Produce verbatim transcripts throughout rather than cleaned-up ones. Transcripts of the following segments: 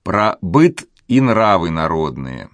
Про быт и нравы народные.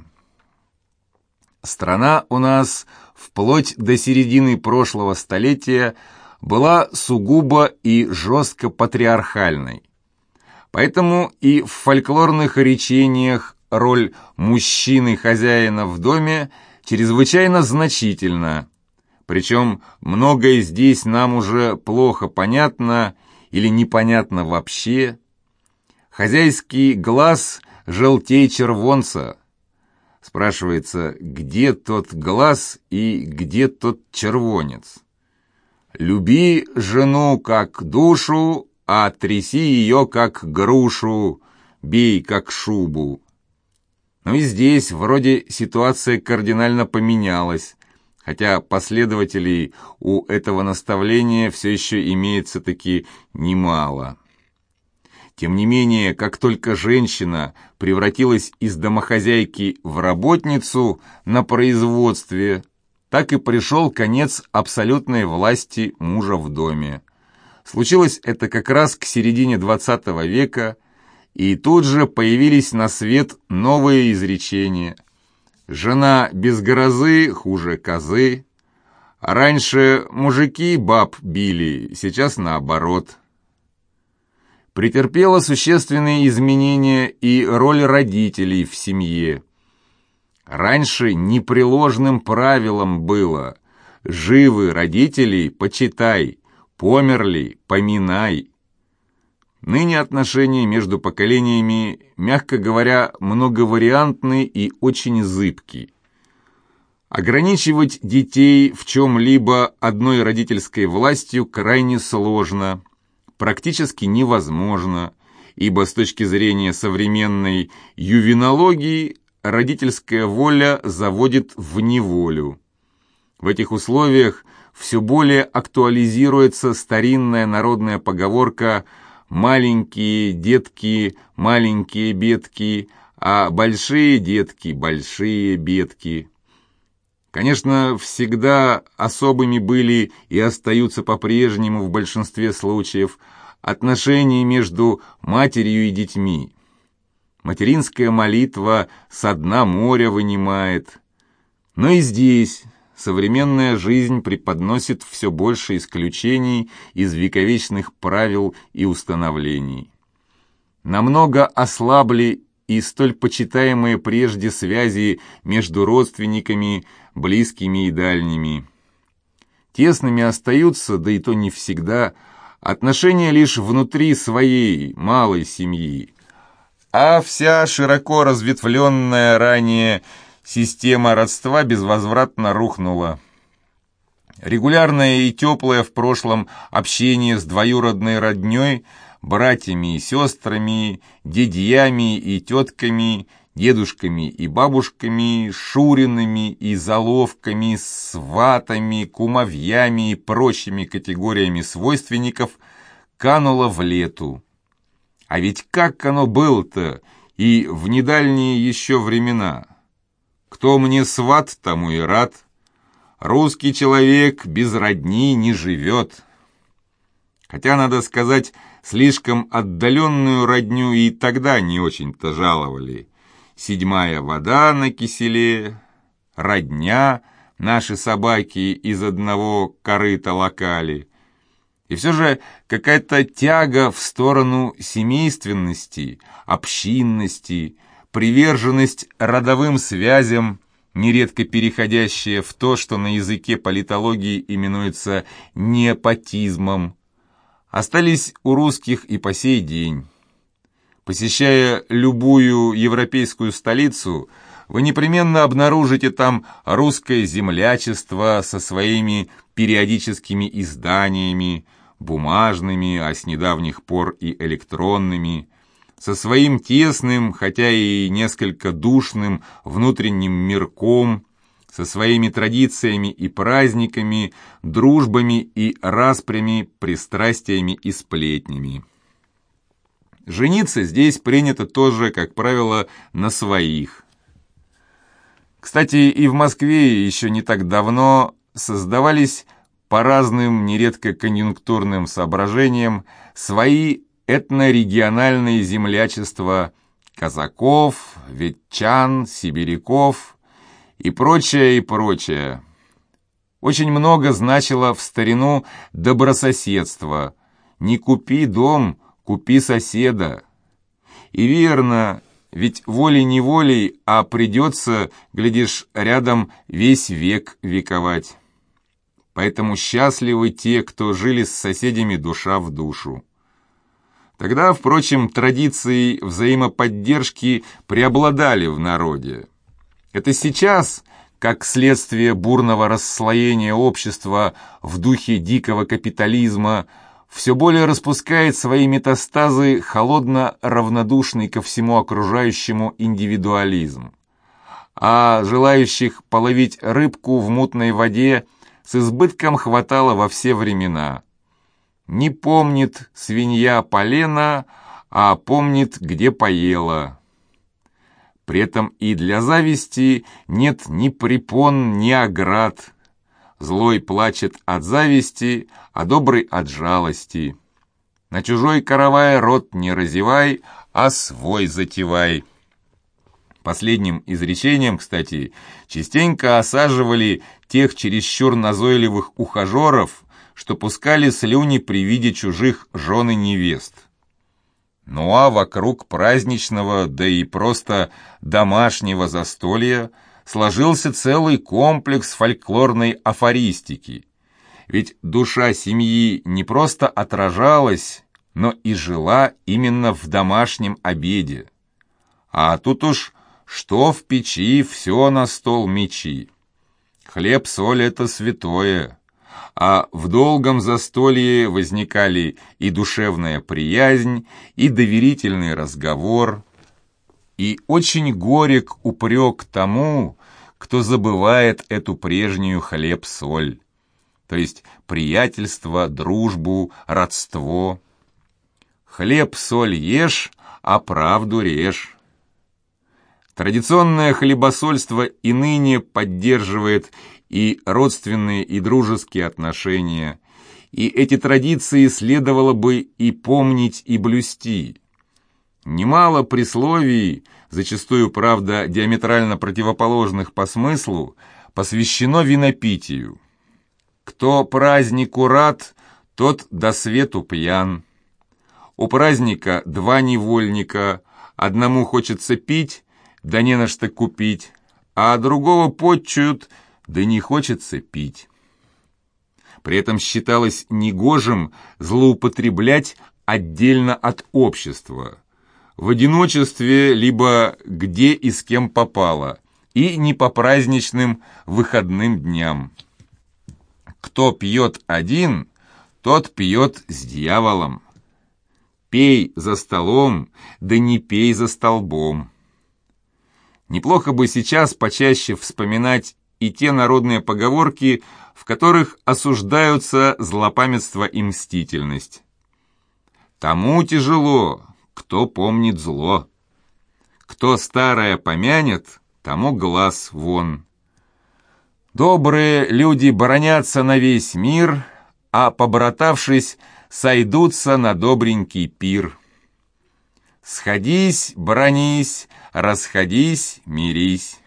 Страна у нас вплоть до середины прошлого столетия была сугубо и жестко патриархальной. Поэтому и в фольклорных речениях роль мужчины-хозяина в доме чрезвычайно значительна. Причем многое здесь нам уже плохо понятно или непонятно вообще. Хозяйский глаз желтей червонца. Спрашивается, где тот глаз и где тот червонец? Люби жену как душу, а тряси ее как грушу, бей как шубу. Ну и здесь вроде ситуация кардинально поменялась, хотя последователей у этого наставления все еще имеется-таки немало. Тем не менее, как только женщина превратилась из домохозяйки в работницу на производстве, так и пришел конец абсолютной власти мужа в доме. Случилось это как раз к середине двадцатого века, и тут же появились на свет новые изречения. «Жена без грозы хуже козы», а раньше мужики баб били, сейчас наоборот. Претерпела существенные изменения и роль родителей в семье. Раньше непреложным правилом было: живы родители, почитай, померли, поминай. Ныне отношения между поколениями, мягко говоря, многовариантны и очень зыбки. Ограничивать детей в чем-либо одной родительской властью крайне сложно, практически невозможно, ибо с точки зрения современной ювенологии родительская воля заводит в неволю. В этих условиях все более актуализируется старинная народная поговорка «маленькие детки, маленькие бедки, а большие детки, большие бедки». Конечно, всегда особыми были и остаются по-прежнему в большинстве случаев отношения между матерью и детьми. Материнская молитва со дна моря вынимает. Но и здесь современная жизнь преподносит все больше исключений из вековечных правил и установлений. Намного ослабли и столь почитаемые прежде связи между родственниками, близкими и дальними. Тесными остаются, да и то не всегда, отношения лишь внутри своей малой семьи, а вся широко разветвленная ранее система родства безвозвратно рухнула. Регулярное и теплое в прошлом общение с двоюродной роднёй, братьями и сестрами, дядьями и тетками, дедушками и бабушками, шуринами и заловками, сватами, кумовьями и прочими категориями свойственников кануло в лету. А ведь как оно было-то и в недальние еще времена? Кто мне сват, тому и рад. Русский человек без родни не живет. Хотя, надо сказать, слишком отдаленную родню и тогда не очень-то жаловали. Седьмая вода на киселе, родня, наши собаки из одного корыта локали. И все же какая-то тяга в сторону семейственности, общинности, приверженность родовым связям, нередко переходящая в то, что на языке политологии именуется непотизмом, остались у русских и по сей день. Посещая любую европейскую столицу, вы непременно обнаружите там русское землячество со своими периодическими изданиями, бумажными, а с недавних пор и электронными, со своим тесным, хотя и несколько душным внутренним мирком, со своими традициями и праздниками, дружбами и распрями, пристрастиями и сплетнями. Жениться здесь принято тоже, как правило, на своих. Кстати, и в Москве еще не так давно создавались по разным, нередко конъюнктурным соображениям, свои этнорегиональные землячества, казаков, ветчан, сибиряков и прочее, и прочее. Очень много значило в старину добрососедство. Не купи дом, купи соседа. И верно, ведь волей-неволей, а придется, глядишь, рядом весь век вековать. Поэтому счастливы те, кто жили с соседями душа в душу. Тогда, впрочем, традиции взаимоподдержки преобладали в народе. Это сейчас, как следствие бурного расслоения общества в духе дикого капитализма, все более распускает свои метастазы холодно-равнодушный ко всему окружающему индивидуализм. А желающих половить рыбку в мутной воде с избытком хватало во все времена. Не помнит свинья полена, а помнит, где поела. При этом и для зависти нет ни препон, ни оград. Злой плачет от зависти, а добрый от жалости. На чужой каравай рот не разевай, а свой затевай. Последним изречением, кстати, частенько осаживали тех чересчур назойливых ухажеров, что пускали слюни при виде чужих жен и невест. Ну а вокруг праздничного, да и просто домашнего застолья сложился целый комплекс фольклорной афористики. Ведь душа семьи не просто отражалась, но и жила именно в домашнем обеде. А тут уж что в печи, все на стол мечи. Хлеб-соль — это святое. А в долгом застолье возникали и душевная приязнь, и доверительный разговор, и очень горек упрек тому, кто забывает эту прежнюю хлеб-соль, то есть приятельство, дружбу, родство. Хлеб-соль ешь, а правду режь. Традиционное хлебосольство и ныне поддерживает и родственные, и дружеские отношения, и эти традиции следовало бы и помнить, и блюсти. Немало присловий, зачастую, правда, диаметрально противоположных по смыслу, посвящено винопитию. Кто празднику рад, тот до свету пьян. У праздника два невольника, одному хочется пить, да не на что купить, а другого потчуют, да не хочется пить. При этом считалось негожим злоупотреблять отдельно от общества, в одиночестве, либо где и с кем попало, и не по праздничным выходным дням. Кто пьет один, тот пьет с дьяволом. Пей за столом, да не пей за столбом. Неплохо бы сейчас почаще вспоминать и те народные поговорки, в которых осуждаются злопамятство и мстительность. Тому тяжело, кто помнит зло. Кто старое помянет, тому глаз вон. Добрые люди боронятся на весь мир, а, побратавшись, сойдутся на добренький пир. Сходись, бронись, расходись, мирись.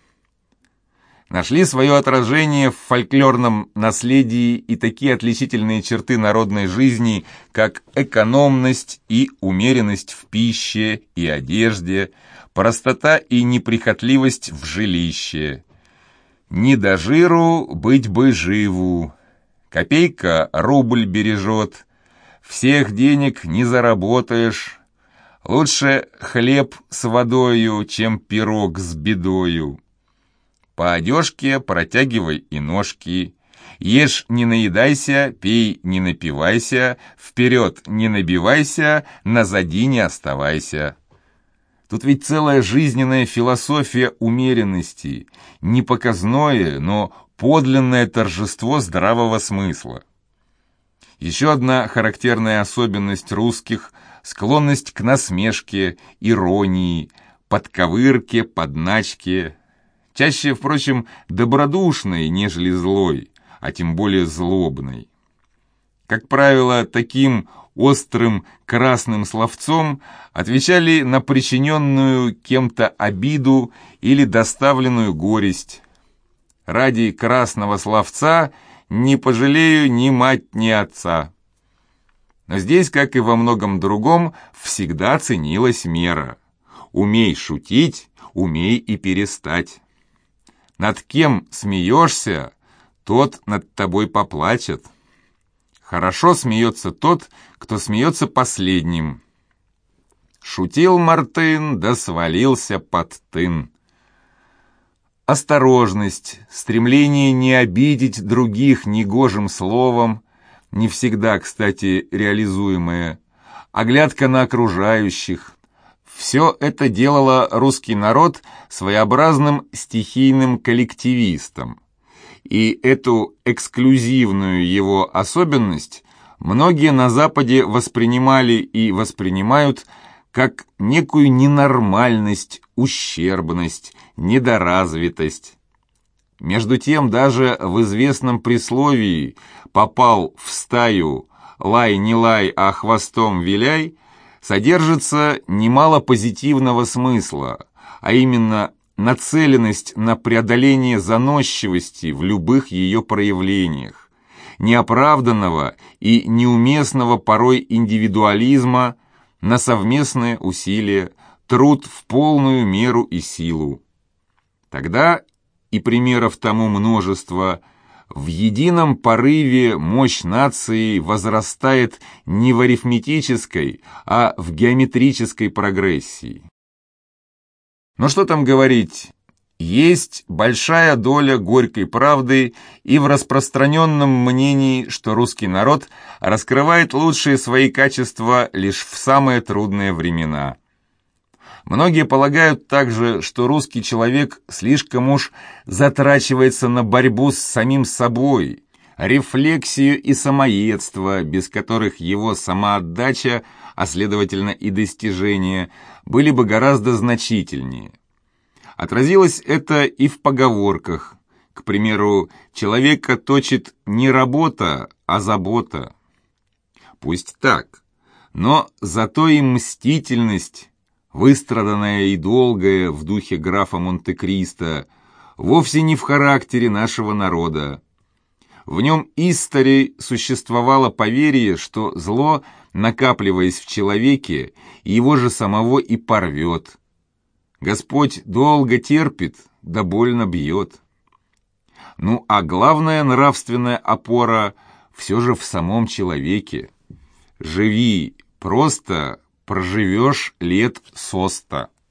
Нашли свое отражение в фольклорном наследии и такие отличительные черты народной жизни, как экономность и умеренность в пище и одежде, простота и неприхотливость в жилище. Не до жиру быть бы живу, копейка рубль бережет, всех денег не заработаешь, лучше хлеб с водою, чем пирог с бедою. По одежке протягивай и ножки, ешь не наедайся, пей не напивайся, вперед не набивайся, назади не оставайся. Тут ведь целая жизненная философия умеренности, не показное, но подлинное торжество здравого смысла. Еще одна характерная особенность русских – склонность к насмешке, иронии, подковырке, подначке. Чаще, впрочем, добродушной, нежели злой, а тем более злобной. Как правило, таким острым красным словцом отвечали на причиненную кем-то обиду или доставленную горесть. Ради красного словца не пожалею ни мать, ни отца. Но здесь, как и во многом другом, всегда ценилась мера. Умей шутить, умей и перестать. Над кем смеешься, тот над тобой поплачет. Хорошо смеется тот, кто смеется последним. Шутил Мартын, да свалился под тын. Осторожность, стремление не обидеть других негожим словом, не всегда, кстати, реализуемое, оглядка на окружающих. Все это делало русский народ своеобразным стихийным коллективистом. И эту эксклюзивную его особенность многие на Западе воспринимали и воспринимают как некую ненормальность, ущербность, недоразвитость. Между тем, даже в известном присловии «попал в стаю, лай не лай, а хвостом виляй» содержится немало позитивного смысла, а именно нацеленность на преодоление заносчивости в любых ее проявлениях, неоправданного и неуместного порой индивидуализма, на совместные усилия, труд в полную меру и силу. Тогда, и примеров тому множество, в едином порыве мощь нации возрастает не в арифметической, а в геометрической прогрессии. Но что там говорить, есть большая доля горькой правды и в распространенном мнении, что русский народ раскрывает лучшие свои качества лишь в самые трудные времена. Многие полагают также, что русский человек слишком уж затрачивается на борьбу с самим собой, рефлексию и самоедство, без которых его самоотдача, а следовательно и достижения, были бы гораздо значительнее. Отразилось это и в поговорках. К примеру, человека точит не работа, а забота. Пусть так, но зато и мстительность, выстраданная и долгая в духе графа Монте-Кристо, вовсе не в характере нашего народа. В нем истори существовало поверье, что зло, накапливаясь в человеке, его же самого и порвет. Господь долго терпит, да больно бьет. Ну а главная нравственная опора все же в самом человеке. Живи просто, проживешь лет со ста.